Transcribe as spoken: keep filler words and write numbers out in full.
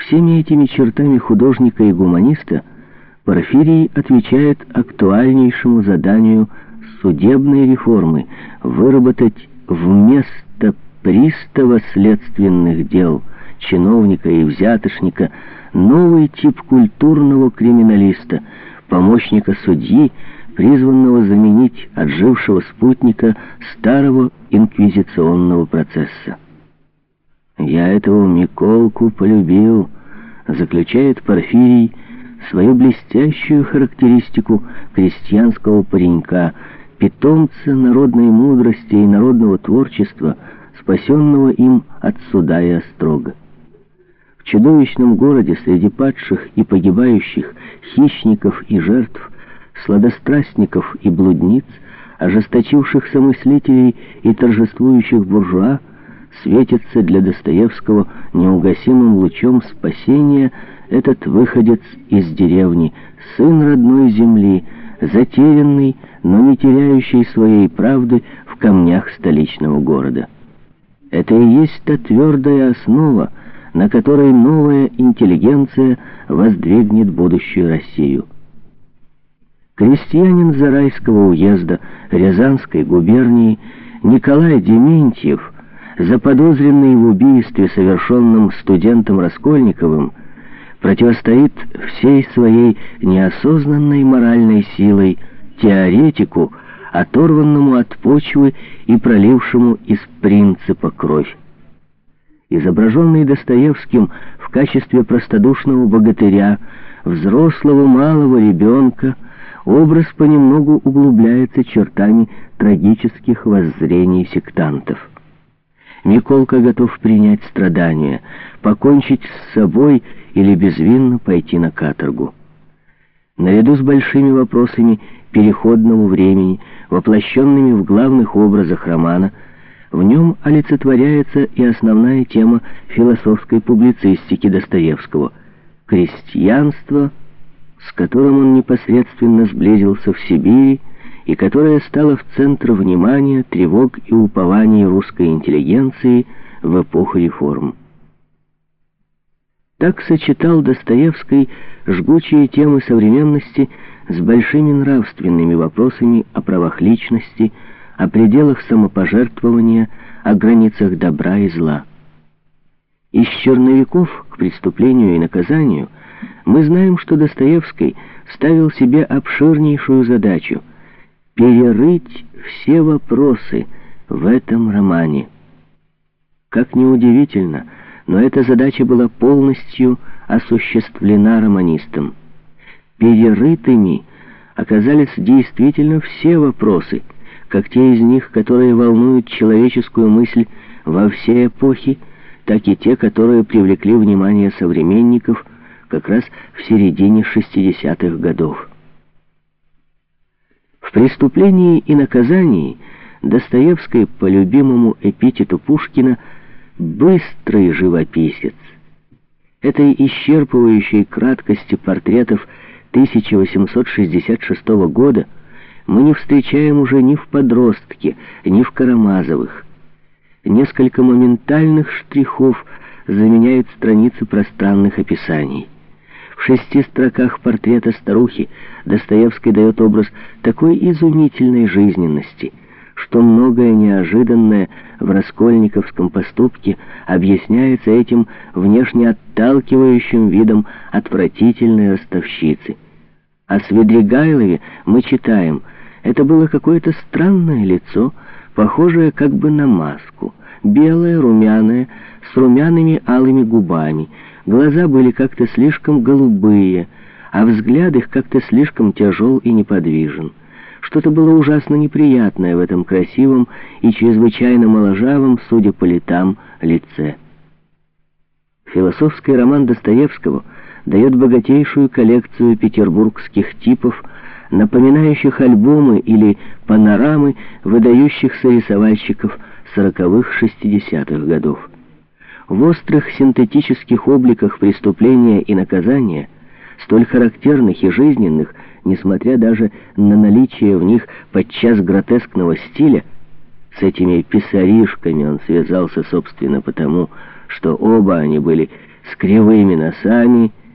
Всеми этими чертами художника и гуманиста Порфирий отвечает актуальнейшему заданию судебной реформы — выработать вместо пристава следственных дел, чиновника и взятошника новый тип культурного криминалиста, помощника судьи, призванного заменить отжившего спутника старого инквизиционного процесса. «Я этого Миколку полюбил», — заключает Порфирий свою блестящую характеристику крестьянского паренька, питомца народной мудрости и народного творчества, спасенного им от суда и острога. В чудовищном городе среди падших и погибающих, хищников и жертв, сладострастников и блудниц, ожесточившихся мыслителей и торжествующих буржуа, светится для Достоевского неугасимым лучом спасения этот выходец из деревни, сын родной земли, затерянный, но не теряющий своей правды в камнях столичного города. Это и есть та твердая основа, на которой новая интеллигенция воздвигнет будущую Россию. Крестьянин Зарайского уезда Рязанской губернии Николай Дементьев, заподозренный в убийстве, совершенном студентом Раскольниковым, противостоит всей своей неосознанной моральной силой теоретику, оторванному от почвы и пролившему из принципа кровь. Изображенный Достоевским в качестве простодушного богатыря, взрослого малого ребенка, образ понемногу углубляется чертами трагических воззрений сектантов. Миколка готов принять страдания, покончить с собой или безвинно пойти на каторгу. Наряду с большими вопросами переходного времени, воплощенными в главных образах романа, в нем олицетворяется и основная тема философской публицистики Достоевского — крестьянство, с которым он непосредственно сблизился в Сибири, и которая стала в центр внимания, тревог и упований русской интеллигенции в эпоху реформ. Так сочетал Достоевский жгучие темы современности с большими нравственными вопросами о правах личности, о пределах самопожертвования, о границах добра и зла. Из «Черновиков» к преступлению и наказанию мы знаем, что Достоевский ставил себе обширнейшую задачу — перерыть все вопросы в этом романе. Как ни удивительно, но эта задача была полностью осуществлена романистом. Перерытыми оказались действительно все вопросы, как те из них, которые волнуют человеческую мысль во все эпохи, так и те, которые привлекли внимание современников как раз в середине шестидесятых годов. В «Преступлении и наказании» Достоевский, по любимому эпитету Пушкина, «быстрый живописец». Этой исчерпывающей краткости портретов тысяча восемьсот шестьдесят шестого года мы не встречаем уже ни в «Подростке», ни в «Карамазовых». Несколько моментальных штрихов заменяют страницы пространных описаний. В шести строках портрета старухи Достоевский дает образ такой изумительной жизненности, что многое неожиданное в раскольниковском поступке объясняется этим внешне отталкивающим видом отвратительной ростовщицы. О Свидригайлове мы читаем: это было какое-то странное лицо, похожее как бы на маску, белое, румяное, с румяными алыми губами. Глаза были как-то слишком голубые, а взгляд их как-то слишком тяжел и неподвижен. Что-то было ужасно неприятное в этом красивом и чрезвычайно моложавом, судя по летам, лице. Философский роман Достоевского дает богатейшую коллекцию петербургских типов, напоминающих альбомы или панорамы выдающихся рисовальщиков сороковых-шестидесятых годов. В острых синтетических обликах преступления и наказания, столь характерных и жизненных, несмотря даже на наличие в них подчас гротескного стиля, с этими писаришками он связался, собственно, потому, что оба они были с кривыми носами,